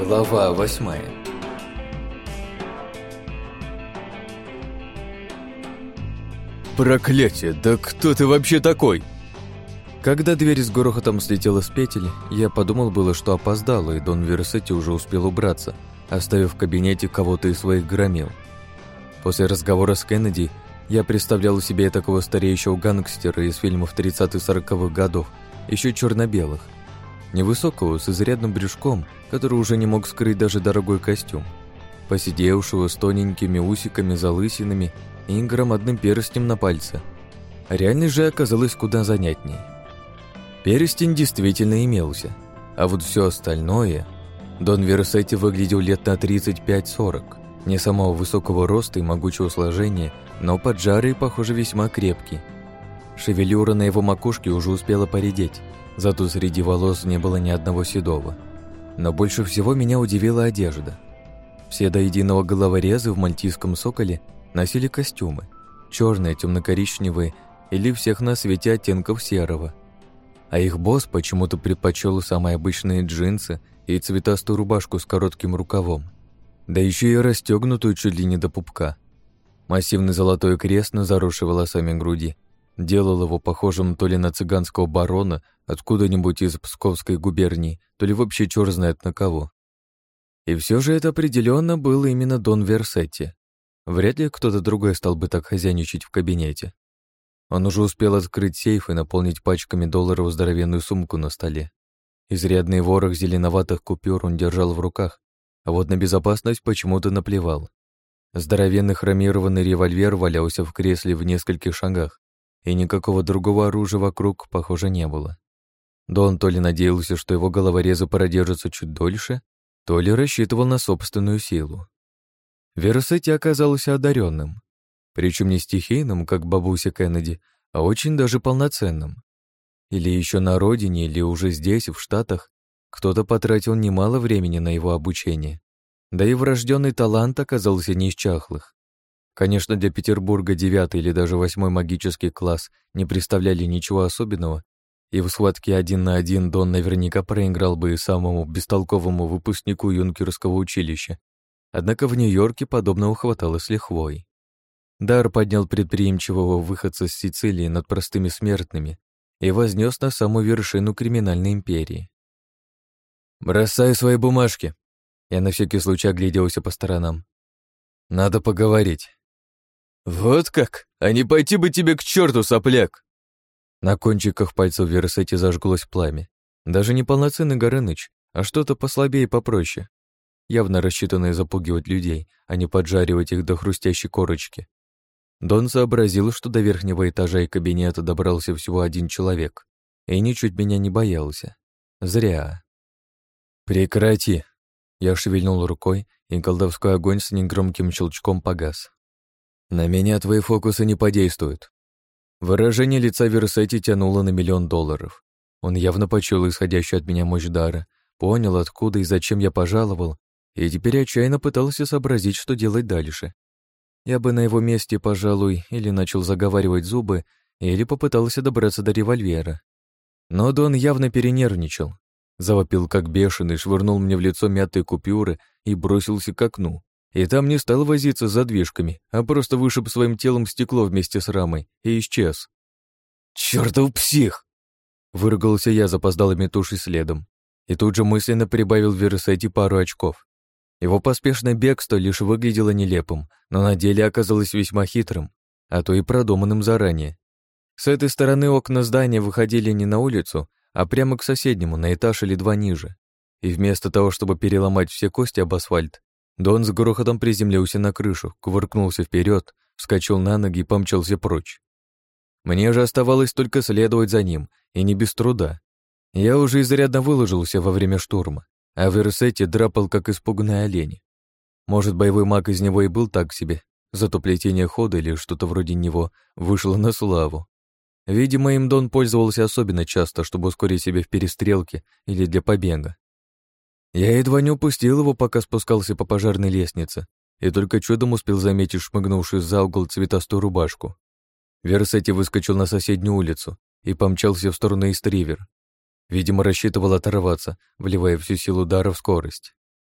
Глава 8. Проклятие, да кто ты вообще такой? Когда дверь с грохотом слетела с петель, я подумал было, что опоздал, и Дон Версетти уже успел убраться, оставив в кабинете кого-то из своих громил. После разговора с Кеннеди я представлял себе такого стареющего гангстера из фильмов 30-40-х годов, еще черно-белых. Невысокого, с изрядным брюшком, который уже не мог скрыть даже дорогой костюм. Посидевшего с тоненькими усиками, залысинами и громадным перстнем на пальце. А реальность же оказалась куда занятней. Перстень действительно имелся, а вот все остальное... Дон Версетти выглядел лет на 35-40, не самого высокого роста и могучего сложения, но поджарый и, похоже, весьма крепкий. Шевелюра на его макушке уже успела поредеть, зато среди волос не было ни одного седого. Но больше всего меня удивила одежда. Все до единого головорезы в мальтийском соколе носили костюмы, черные, темно-коричневые или всех на свете оттенков серого. А их босс почему-то предпочел самые обычные джинсы и цветастую рубашку с коротким рукавом, да еще и расстегнутую чуть ли не до пупка. Массивный золотой крест на заросшей волосами груди делал его похожим то ли на цыганского барона откуда-нибудь из Псковской губернии, то ли вообще черт знает на кого. И все же это определенно был именно Дон Версетти. Вряд ли кто-то другой стал бы так хозяйничать в кабинете. Он уже успел открыть сейф и наполнить пачками долларов здоровенную сумку на столе. Изрядный ворох зеленоватых купюр он держал в руках, а вот на безопасность почему-то наплевал. Здоровенный хромированный револьвер валялся в кресле в нескольких шагах, и никакого другого оружия вокруг, похоже, не было. Дон то ли надеялся, что его головорезы продержатся чуть дольше, то ли рассчитывал на собственную силу. Версетти оказался одаренным, причем не стихийным, как бабуся Кеннеди, а очень даже полноценным. Или еще на родине, или уже здесь, в Штатах, кто-то потратил немало времени на его обучение. Да и врожденный талант оказался не из чахлых. Конечно, для Петербурга 9 или даже 8 магический класс не представляли ничего особенного, и в схватке 1 на 1 Дон наверняка проиграл бы и самому бестолковому выпускнику юнкерского училища. Однако в Нью-Йорке подобного хватало с лихвой. Дар поднял предприимчивого выходца с Сицилии над простыми смертными и вознес на самую вершину криминальной империи. «Бросай свои бумажки!» Я на всякий случай огляделся по сторонам. «Надо поговорить». «Вот как? А не пойти бы тебе к черту, сопляк!» На кончиках пальцев Версетти зажглось пламя. Даже не полноценный Горыныч, а что-то послабее и попроще. Явно рассчитанное запугивать людей, а не поджаривать их до хрустящей корочки. Дон сообразил, что до верхнего этажа и кабинета добрался всего один человек, и ничуть меня не боялся. Зря. «Прекрати!» Я шевельнул рукой, и колдовской огонь с негромким щелчком погас. «На меня твои фокусы не подействуют». Выражение лица Версетти тянуло на $1 000 000. Он явно почуял исходящую от меня мощь дара, понял, откуда и зачем я пожаловал, и теперь отчаянно пытался сообразить, что делать дальше. Я бы на его месте, пожалуй, или начал заговаривать зубы, или попытался добраться до револьвера. Но Дон явно перенервничал. Завопил как бешеный, швырнул мне в лицо мятые купюры и бросился к окну. И там не стал возиться с задвижками, а просто вышиб своим телом стекло вместе с рамой и исчез. «Чёртов псих!» Выругался я, запоздалыми тушей следом, и тут же мысленно прибавил Версетти пару очков. Его поспешное бегство лишь выглядело нелепым, но на деле оказалось весьма хитрым, а то и продуманным заранее. С этой стороны окна здания выходили не на улицу, а прямо к соседнему, на этаж или 2 ниже. И вместо того, чтобы переломать все кости об асфальт, Дон с грохотом приземлился на крышу, кувыркнулся вперед, вскочил на ноги и помчался прочь. Мне же оставалось только следовать за ним, и не без труда. Я уже изрядно выложился во время штурма, а Версетти драпал, как испуганный олень. Может, боевой маг из него и был так себе, зато плетение хода или что-то вроде него вышло на славу. Видимо, им Дон пользовался особенно часто, чтобы ускорить себя в перестрелке или для побега. Я едва не упустил его, пока спускался по пожарной лестнице, и только чудом успел заметить шмыгнувшую за угол цветастую рубашку. Версетти выскочил на соседнюю улицу и помчался в сторону Истривер. Видимо, рассчитывал оторваться, вливая всю силу удара в скорость.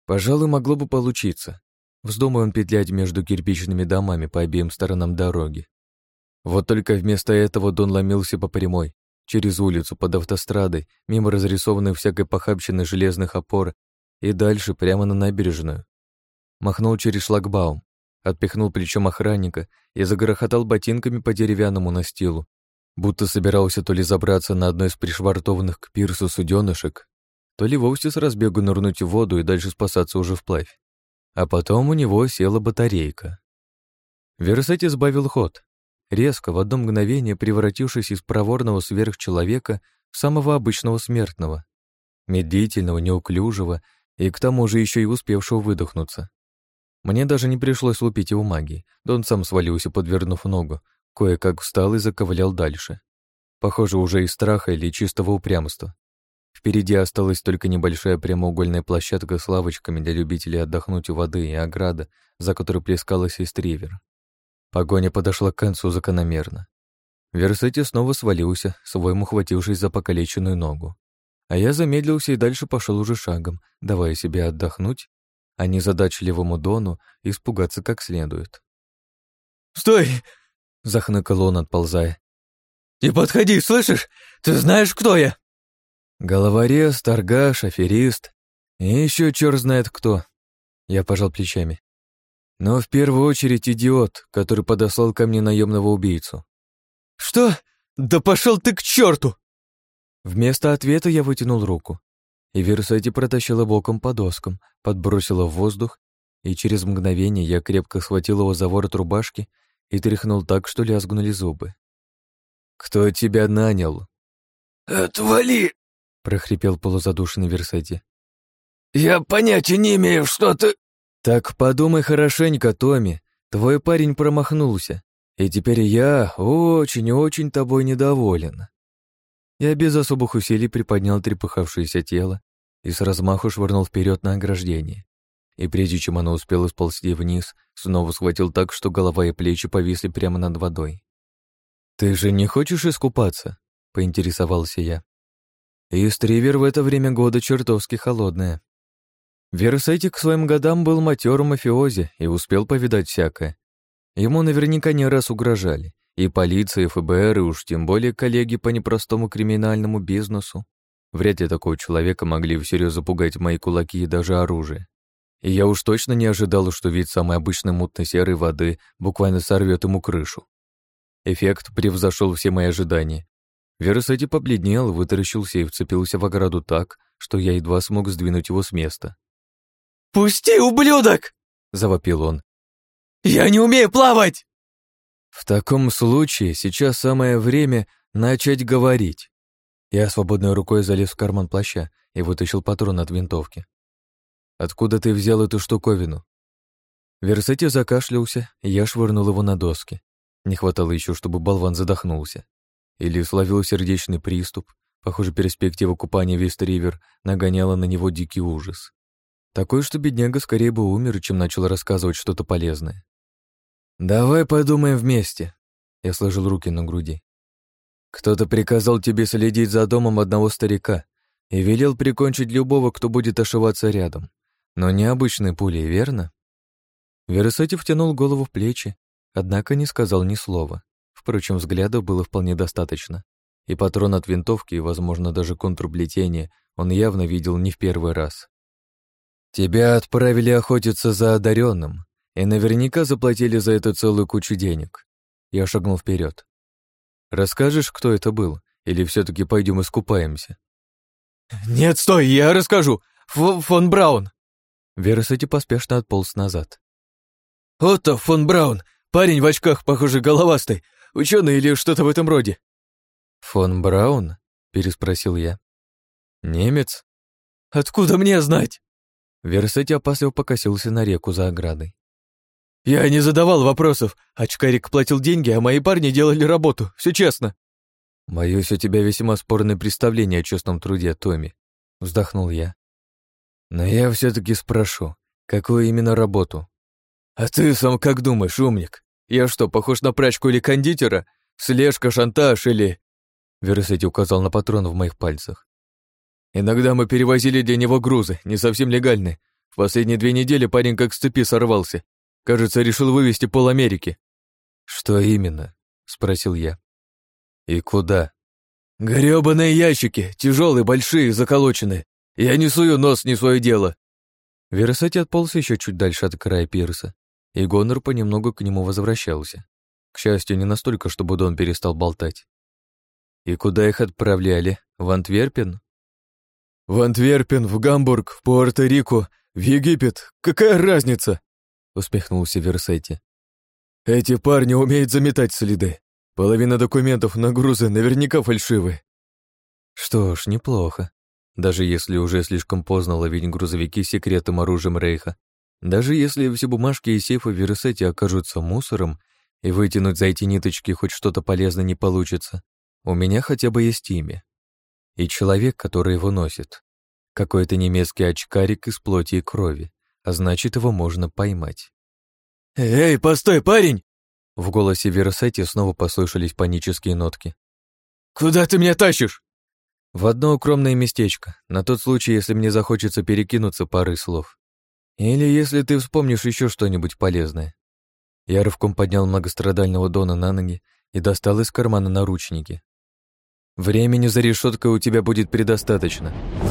Пожалуй, могло бы получиться. Вздумай он петлять между кирпичными домами по обеим сторонам дороги. Вот только вместо этого Дон ломился по прямой, через улицу, под автострадой, мимо разрисованных всякой похабщины железных опор и дальше прямо на набережную. Махнул через шлагбаум, отпихнул плечом охранника и загрохотал ботинками по деревянному настилу, будто собирался то ли забраться на одно из пришвартованных к пирсу суденышек, то ли вовсе с разбегу нырнуть в воду и дальше спасаться уже вплавь. А потом у него села батарейка. Версетти сбавил ход, резко, в одно мгновение превратившись из проворного сверхчеловека в самого обычного смертного, медлительного, неуклюжего и к тому же еще и успевшего выдохнуться. Мне даже не пришлось лупить его магией, да он сам свалился, подвернув ногу, кое-как встал и заковылял дальше. Похоже, уже из страха или чистого упрямства. Впереди осталась только небольшая прямоугольная площадка с лавочками для любителей отдохнуть у воды и ограда, за которой плескалась эстривер. Погоня подошла к концу закономерно. Версетти снова свалился, своему ухватившись за покалеченную ногу. А я замедлился и дальше пошел уже шагом, давая себе отдохнуть, а незадачливому Дону испугаться как следует. «Стой!» — захныкал он, отползая. «Не подходи, слышишь? Ты знаешь, кто я?» Головорез, торгаш, аферист и еще черт знает кто. Я пожал плечами. Но в первую очередь идиот, который подослал ко мне наемного убийцу. «Что? Да пошел ты к черту!» Вместо ответа я вытянул руку, и Версетти протащила боком по доскам, подбросила в воздух, и через мгновение я крепко схватил его за ворот рубашки и тряхнул так, что лязгнули зубы. «Кто тебя нанял?» «Отвали!» — прохрипел полузадушенный Версетти. «Я понятия не имею, что ты...» «Так подумай хорошенько, Томми, твой парень промахнулся, и теперь я очень-очень тобой недоволен». Я без особых усилий приподнял трепыхавшееся тело и с размаху швырнул вперед на ограждение. И прежде чем оно успело сползти вниз, снова схватил так, что голова и плечи повисли прямо над водой. «Ты же не хочешь искупаться?» — поинтересовался я. Эстривер в это время года чертовски холодная. Версетти к своим годам был матерым мафиози и успел повидать всякое. Ему наверняка не раз угрожали. И полиция, и ФБР, и уж тем более коллеги по непростому криминальному бизнесу. Вряд ли такого человека могли всерьез запугать мои кулаки и даже оружие. И я уж точно не ожидал, что вид самой обычной мутной серой воды буквально сорвет ему крышу. Эффект превзошел все мои ожидания. Версетти побледнел, вытаращился и вцепился в ограду так, что я едва смог сдвинуть его с места. «Пусти, ублюдок!» — завопил он. «Я не умею плавать!» В таком случае сейчас самое время начать говорить. Я свободной рукой залез в карман плаща и вытащил патрон от винтовки. «Откуда ты взял эту штуковину?» Версетти закашлялся, и я швырнул его на доски. Не хватало еще, чтобы болван задохнулся. Или словил сердечный приступ. Похоже, перспектива купания в Эстривер нагоняла на него дикий ужас. Такой, что бедняга скорее бы умер, чем начал рассказывать что-то полезное. «Давай подумаем вместе», — я сложил руки на груди. «Кто-то приказал тебе следить за домом одного старика и велел прикончить любого, кто будет ошиваться рядом. Но не обычной пулей, верно?» Версетти втянул голову в плечи, однако не сказал ни слова. Впрочем, взглядов было вполне достаточно. И патрон от винтовки, и, возможно, даже контрплетение он явно видел не в первый раз. «Тебя отправили охотиться за одаренным. И наверняка заплатили за это целую кучу денег». Я шагнул вперед. «Расскажешь, кто это был? Или все-таки пойдем искупаемся?» «Нет, стой, я расскажу! Фон Браун!» Версетти поспешно отполз назад. «Отто фон Браун! Парень в очках, похоже, головастый. Ученый или что-то в этом роде». «Фон Браун?» — переспросил я. «Немец?» «Откуда мне знать?» Версетти опасливо покосился на реку за оградой. «Я не задавал вопросов. Очкарик платил деньги, а мои парни делали работу. Все честно». «Боюсь, у тебя весьма спорное представление о честном труде, Томми», — вздохнул я. «Но я все-таки спрошу, какую именно работу?» «А ты сам как думаешь, умник? Я что, похож на прачку или кондитера? Слежка, шантаж или...» Версетти указал на патрон в моих пальцах. «Иногда мы перевозили для него грузы, не совсем легальные. В последние 2 недели парень как с цепи сорвался. Кажется, решил вывести пол Америки». «Что именно?» — спросил я. «И куда?» «Грёбаные ящики, тяжелые, большие, заколоченные. Я не сую нос, не свое дело». Версетти отполз еще чуть дальше от края пирса, и Гонор понемногу к нему возвращался. К счастью, не настолько, чтобы Дон перестал болтать. «И куда их отправляли? В Антверпен?» «В Антверпен, в Гамбург, в Пуэрто-Рико, в Египет. Какая разница?» — усмехнулся Версетти. «Эти парни умеют заметать следы. Половина документов на грузы наверняка фальшивые». Что ж, неплохо. Даже если уже слишком поздно ловить грузовики с секретным оружием Рейха, даже если все бумажки и сейфы в Версетти окажутся мусором, и вытянуть за эти ниточки хоть что-то полезное не получится, у меня хотя бы есть имя. И человек, который его носит. Какой-то немецкий очкарик из плоти и крови, а значит, его можно поймать. «Эй, постой, парень!» В голосе Версетти снова послышались панические нотки. «Куда ты меня тащишь?» «В одно укромное местечко, на тот случай, если мне захочется перекинуться парой слов. Или если ты вспомнишь еще что-нибудь полезное». Я рывком поднял многострадального Дона на ноги и достал из кармана наручники. «Времени за решеткой у тебя будет предостаточно.